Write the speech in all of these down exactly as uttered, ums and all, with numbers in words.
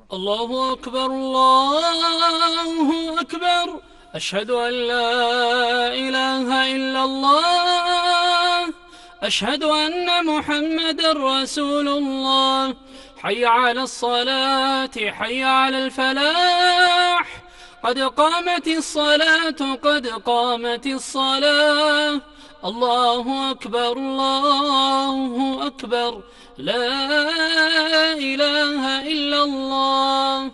الله أكبر الله أكبر. أشهد أن لا إله إلا الله. أشهد أن محمدًا رسول الله. حي على الصلاة، حي على الفلاح، قد قامت الصلاة، قد قامت الصلاة. الله أكبر الله أكبر. لا إله إلا الله.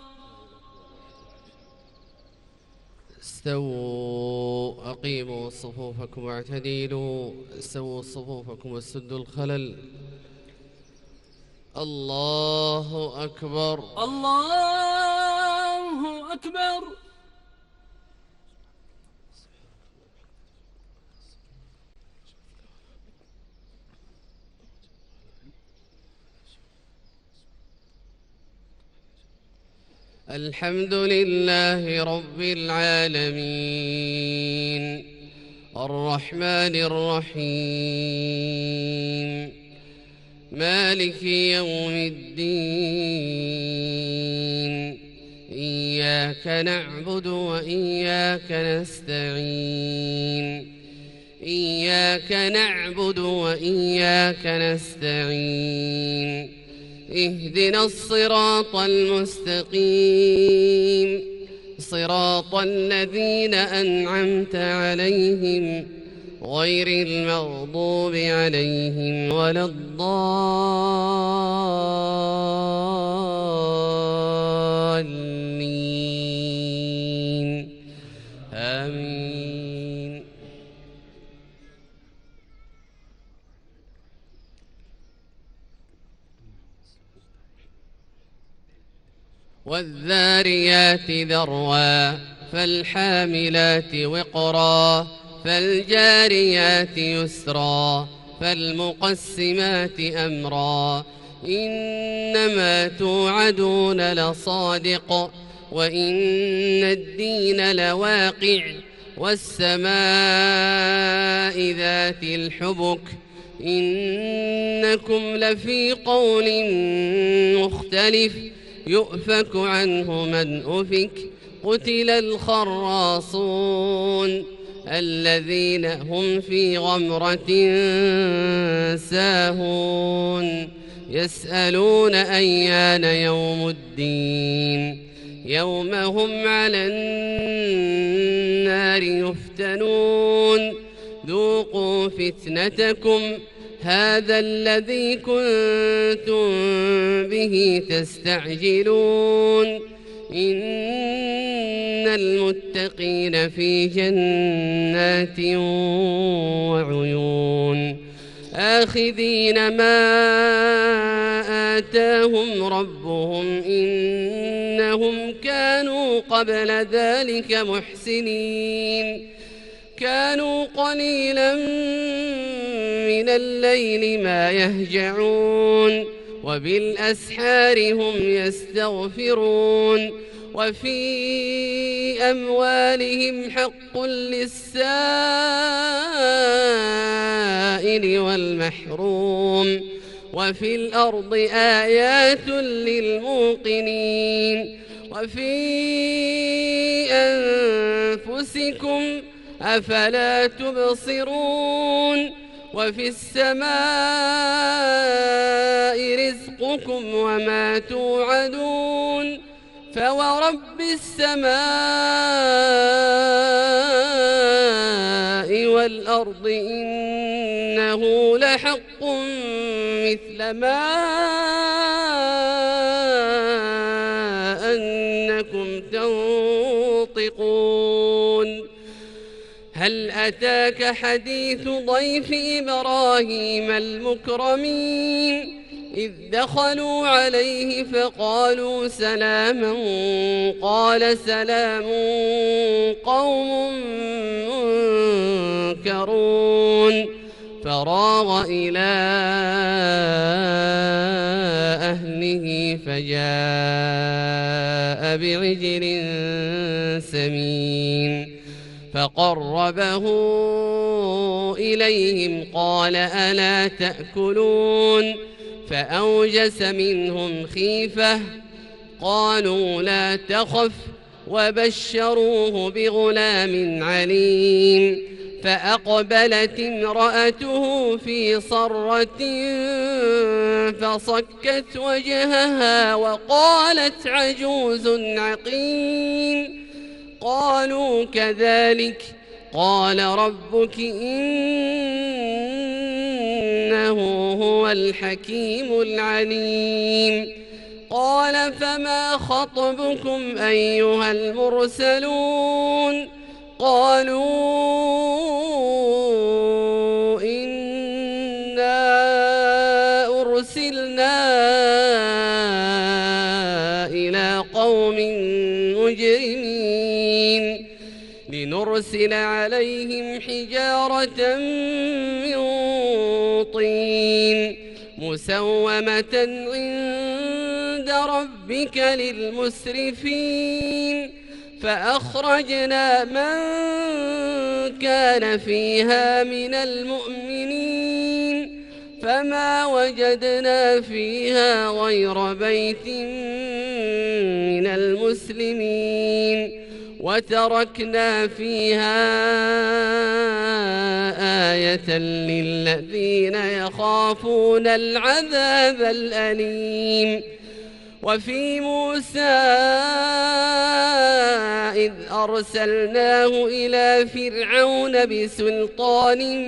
استووا، أقيموا صفوفكم واعتدلوا، استووا صفوفكم وسدوا الخلل. الله أكبر الله أكبر. الحمد لله رب العالمين، الرحمن الرحيم، مالك يوم الدين. إياك نعبد وإياك نستعين، إياك نعبد وإياك نستعين. اهدنا الصراط المستقيم، صراط الذين أنعمت عليهم غير المغضوب عليهم ولا الضالين. آمين. والذاريات ذروا، فالحاملات وقرا، فالجاريات يسرا، فالمقسمات أمرا. إنما توعدون لصادق، وإن الدين لواقع. والسماء ذات الحبك، إنكم لفي قول مختلف. يؤفك عنه من أفك. قتل الخراصون الذين هم في غمرة ساهون. يسألون أيان يوم الدين، يوم هم على النار يفتنون. ذوقوا فتنتكم هذا الذي كنتم به تستعجلون. إن المتقين في جنات وعيون، آخذين ما آتاهم ربهم، إنهم كانوا قبل ذلك محسنين. كانوا قليلا من الليل ما يهجعون، وبالأسحار هم يستغفرون. وفي أموالهم حق للسائل والمحروم. وفي الأرض آيات للموقنين. وفي أنفسكم أفلا تبصرون. وفي السماء رزقكم وما توعدون. فورب السماء والأرض إنه لحق مثل ما أنكم تنطقون. هل أتاك حديث ضيف إبراهيم المكرمين؟ إذ دخلوا عليه فقالوا سلاما، قال سلام قوم منكرون. فراغ إلى أهله فجاء بعجل سمين فقربه إليهم قال ألا تأكلون؟ فأوجس منهم خيفة قالوا لا تخف وبشروه بغلام عليم فأقبلت امرأته في صرة فصكت وجهها وقالت عجوز عقيم قالوا كذلك قال ربك إنه هو الحكيم العليم قال فما خطبكم أيها المرسلون قالوا إنا أرسلنا إلى قوم مجرمين لنرسل عليهم حجارة من طين مسومة عند ربك للمسرفين فأخرجنا من كان فيها من المؤمنين فما وجدنا فيها غير بيت من المسلمين وتركنا فيها آية للذين يخافون العذاب الأليم وفي موسى إذ أرسلناه إلى فرعون بسلطان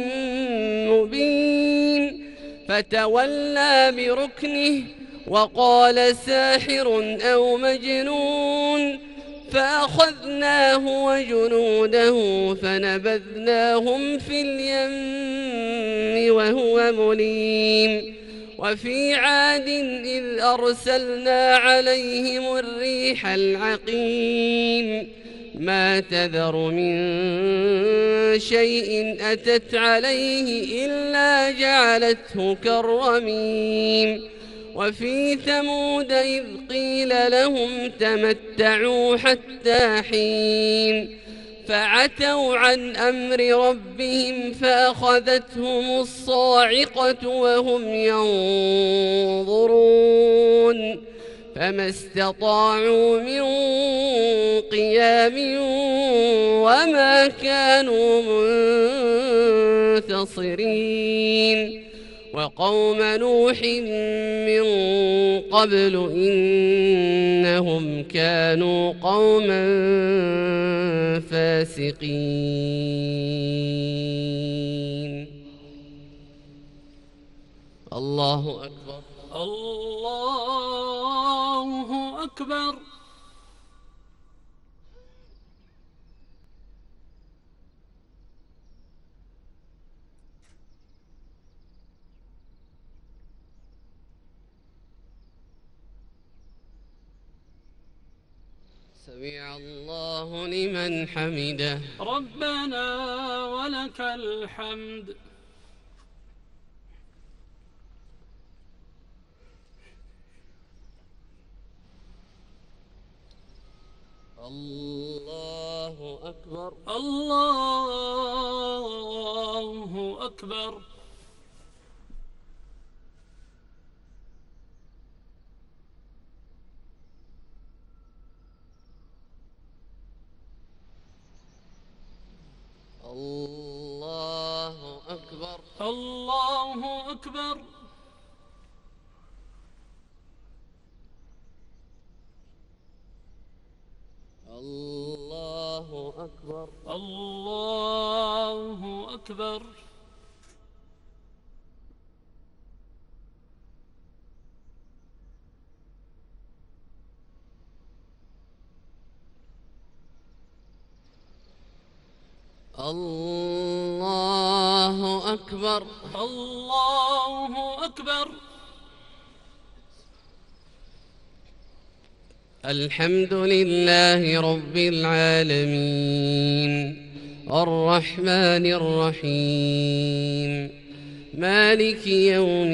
مبين فتولى بركنه وقال ساحر أو مجنون فأخذناه وجنوده فنبذناهم في اليم وهو مليم وفي عاد إذ أرسلنا عليهم الريح العقيم ما تذر من شيء أتت عليه إلا جعلته كالرميم وفي ثمود إذ قيل لهم تمتعوا حتى حين فعتوا عن أمر ربهم فأخذتهم الصاعقة وهم ينظرون فما استطاعوا من قيام وما كانوا منتصرين وقوم نوح من قبل إنهم كانوا قوما فاسقين الله أكبر الله أكبر سمع الله لمن حمده ربنا ولك الحمد الله أكبر الله أكبر الله أكبر الله أكبر الله أكبر الله أكبر الله أكبر الله أكبر الحمد لله رب العالمين الرحمن الرحيم مالك يوم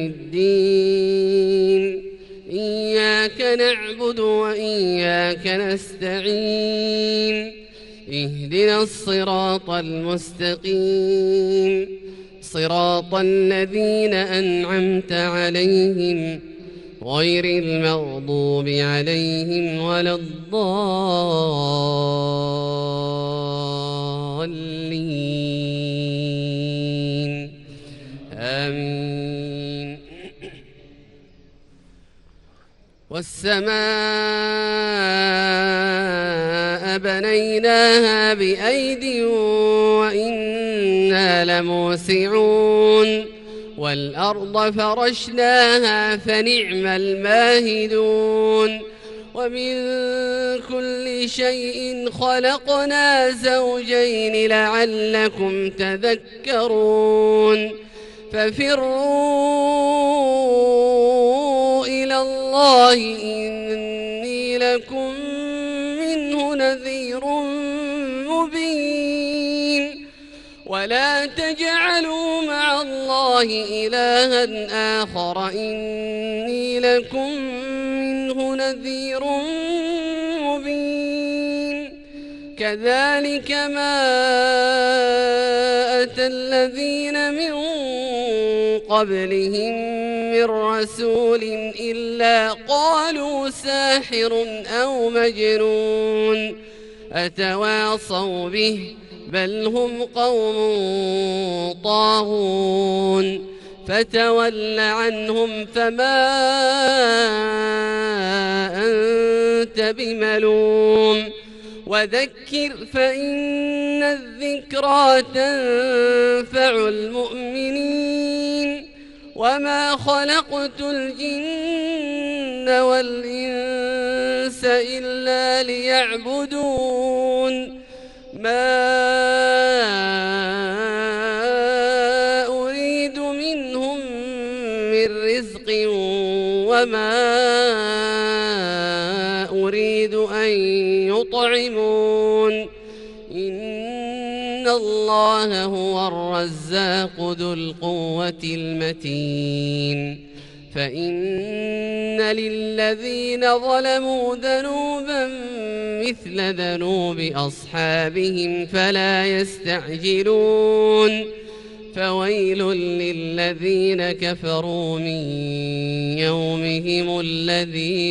الدين إياك نعبد وإياك نستعين اهدنا الصراط المستقيم صراط الذين أنعمت عليهم غير المغضوب عليهم ولا الضالين آمين. والسماء بنيناها بأيد وإنا لموسعون والأرض فرشناها فنعم الماهدون ومن كل شيء خلقنا زوجين لعلكم تذكرون ففروا إلى الله إني لكم منه نذير مبين ولا تجعلوا مع الله إلها آخر إني لكم منه نذير مبين كذلك ما أتى الذين من قبلهم من رسول إلا قالوا ساحر أو مجنون أتواصوا به بل هم قوم طاغون فتول عنهم فما أنت بملوم وذكر فإن الذكرى تنفع المؤمنين وما خلقت الجن والإنس إلا ليعبدون ما أريد منهم من رزق وما أريد أن يطعمون إن الله هو الرزاق ذو القوة المتين فإن للذين ظلموا ذنوبا مثل ذنوب أصحابهم فلا يستعجلون فويل للذين كفروا من يومهم الذي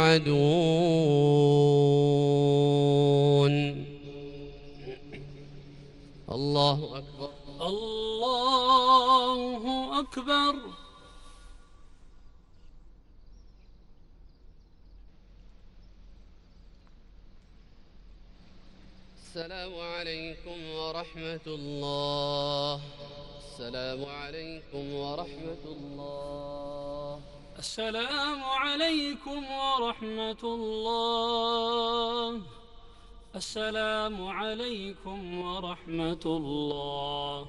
يوعدون. الله أكبر. الله أكبر. السلام عليكم ورحمة الله. السلام عليكم ورحمة الله. السلام عليكم ورحمة الله. السلام عليكم ورحمة الله.